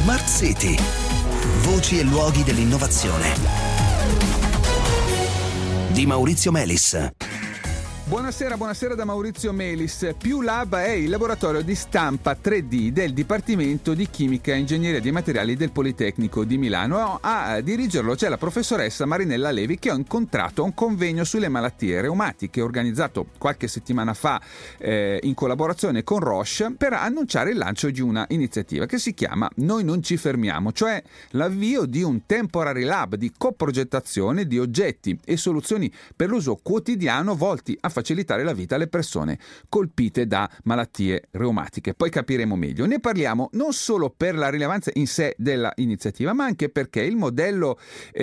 Smart City. Voci e luoghi dell'innovazione. Di Maurizio Melis. Buonasera da Maurizio Melis. PiuLab è il laboratorio di stampa 3D del Dipartimento di Chimica e Ingegneria dei Materiali del Politecnico di Milano. A dirigerlo c'è la professoressa Marinella Levi, che ho incontrato a un convegno sulle malattie reumatiche organizzato qualche settimana fa in collaborazione con Roche per annunciare il lancio di una iniziativa che si chiama Noi non ci fermiamo, cioè l'avvio di un temporary lab di coprogettazione di oggetti e soluzioni per l'uso quotidiano volti a facilitare la vita alle persone colpite da malattie reumatiche. Poi capiremo meglio. Ne parliamo non solo per la rilevanza in sé della iniziativa, ma anche perché il modello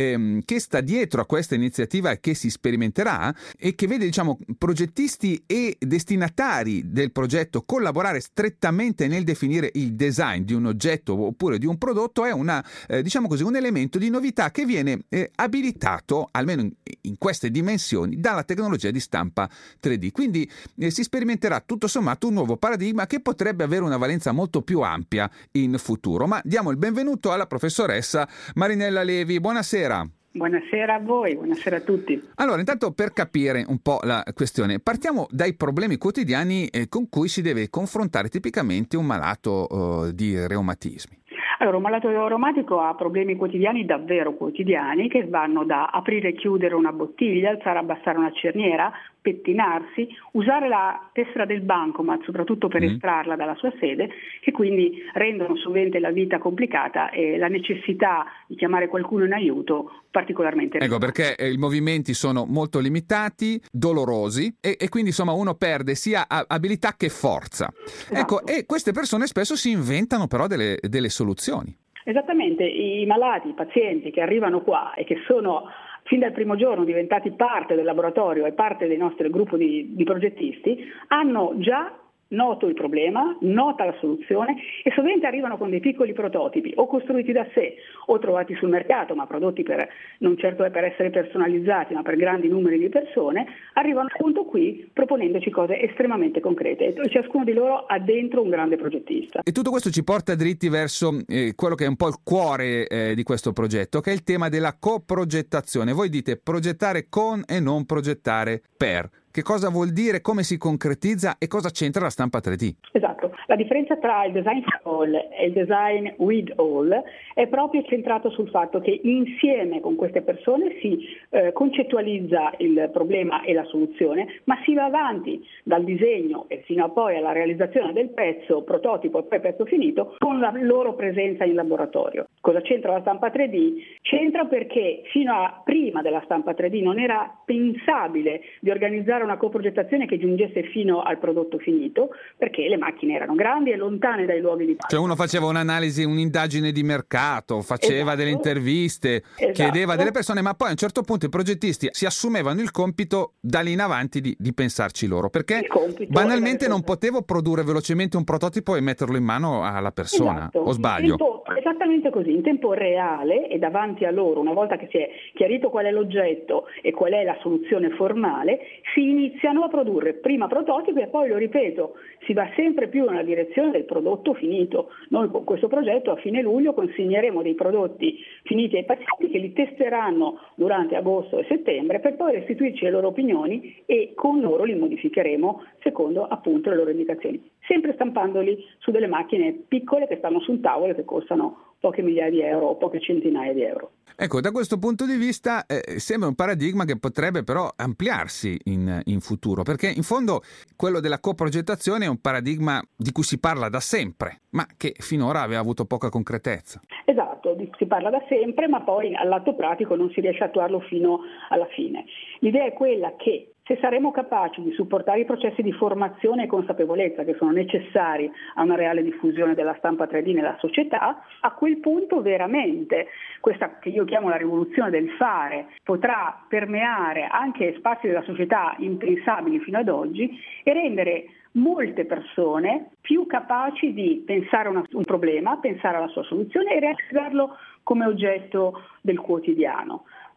che sta dietro a questa iniziativa e che si sperimenterà e che vede, progettisti e destinatari del progetto collaborare strettamente nel definire il design di un oggetto oppure di un prodotto, è un elemento di novità che viene abilitato, almeno in queste dimensioni, dalla tecnologia di stampa 3D. Quindi si sperimenterà tutto sommato un nuovo paradigma che potrebbe avere una valenza molto più ampia in futuro. Ma diamo il benvenuto alla professoressa Marinella Levi. Buonasera. Buonasera a voi, buonasera a tutti. Allora, intanto, per capire un po' la questione, partiamo dai problemi quotidiani con cui si deve confrontare tipicamente un malato di reumatismi. Allora, un malato reumatico ha problemi quotidiani, davvero quotidiani, che vanno da aprire e chiudere una bottiglia, alzare e abbassare una cerniera, pettinarsi, usare la tessera del bancomat, soprattutto per estrarla dalla sua sede, che quindi rendono sovente la vita complicata e la necessità di chiamare qualcuno in aiuto particolarmente rilevante. Ecco, perché i movimenti sono molto limitati, dolorosi e quindi uno perde sia abilità che forza. Esatto. Ecco, e queste persone spesso si inventano però delle soluzioni. Esattamente, i malati, i pazienti che arrivano qua e che sono fin dal primo giorno diventati parte del laboratorio e parte del nostro gruppo di progettisti, hanno già noto il problema, nota la soluzione e sovente arrivano con dei piccoli prototipi o costruiti da sé o trovati sul mercato, ma prodotti non certo per essere personalizzati, ma per grandi numeri di persone, arrivano appunto qui proponendoci cose estremamente concrete e ciascuno di loro ha dentro un grande progettista. E tutto questo ci porta dritti verso quello che è un po' il cuore di questo progetto, che è il tema della coprogettazione. Voi dite progettare con e non progettare per. Che cosa vuol dire, come si concretizza e cosa c'entra la stampa 3D? Esatto, la differenza tra il design for all e il design with all è proprio centrato sul fatto che insieme con queste persone si concettualizza il problema e la soluzione, ma si va avanti dal disegno e fino a poi alla realizzazione del pezzo, prototipo e poi pezzo finito, con la loro presenza in laboratorio. Cosa c'entra la stampa 3D? C'entra perché fino a prima della stampa 3D non era pensabile di organizzare una coprogettazione che giungesse fino al prodotto finito, perché le macchine erano grandi e lontane dai luoghi di parto. Cioè uno faceva un'analisi, un'indagine di mercato, faceva delle interviste, chiedeva delle persone, ma poi a un certo punto i progettisti si assumevano il compito da lì in avanti di pensarci loro, perché banalmente non potevo produrre velocemente un prototipo e metterlo in mano alla persona, o sbaglio? Esattamente così, in tempo reale e davanti a loro, una volta che si è chiarito qual è l'oggetto e qual è la soluzione formale, si iniziano a produrre prima prototipi e poi, lo ripeto, si va sempre più nella direzione del prodotto finito. Noi con questo progetto a fine luglio consegneremo dei prodotti finiti ai pazienti che li testeranno durante agosto e settembre per poi restituirci le loro opinioni e con loro li modificheremo secondo appunto le loro indicazioni, sempre stampandoli su delle macchine piccole che stanno sul tavolo e che costano poche migliaia di euro o poche centinaia di euro. Ecco, da questo punto di vista sembra un paradigma che potrebbe però ampliarsi in futuro, perché in fondo quello della coprogettazione è un paradigma di cui si parla da sempre, ma che finora aveva avuto poca concretezza. Esatto, si parla da sempre, ma poi all'atto pratico non si riesce a attuarlo fino alla fine. L'idea è quella che se saremo capaci di supportare i processi di formazione e consapevolezza che sono necessari a una reale diffusione della stampa 3D nella società, a quel punto veramente questa che io chiamo la rivoluzione del fare potrà permeare anche spazi della società impensabili fino ad oggi e rendere molte persone più capaci di pensare a un problema, pensare alla sua soluzione e realizzarlo come oggetto del quotidiano.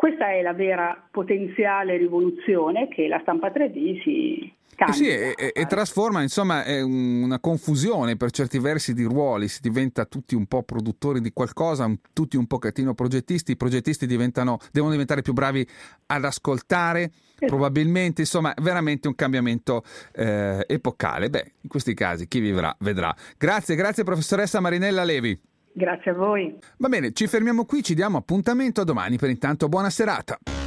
Questa è la vera potenziale rivoluzione che la stampa 3D si candida. E trasforma, insomma, una confusione per certi versi di ruoli, si diventa tutti un po' produttori di qualcosa, tutti un pochettino progettisti, i progettisti devono diventare più bravi ad ascoltare, probabilmente, insomma, veramente un cambiamento epocale. Beh, in questi casi chi vivrà vedrà. Grazie professoressa Marinella Levi. Grazie a voi. Va bene, ci fermiamo qui, ci diamo appuntamento a domani. Per intanto buona serata.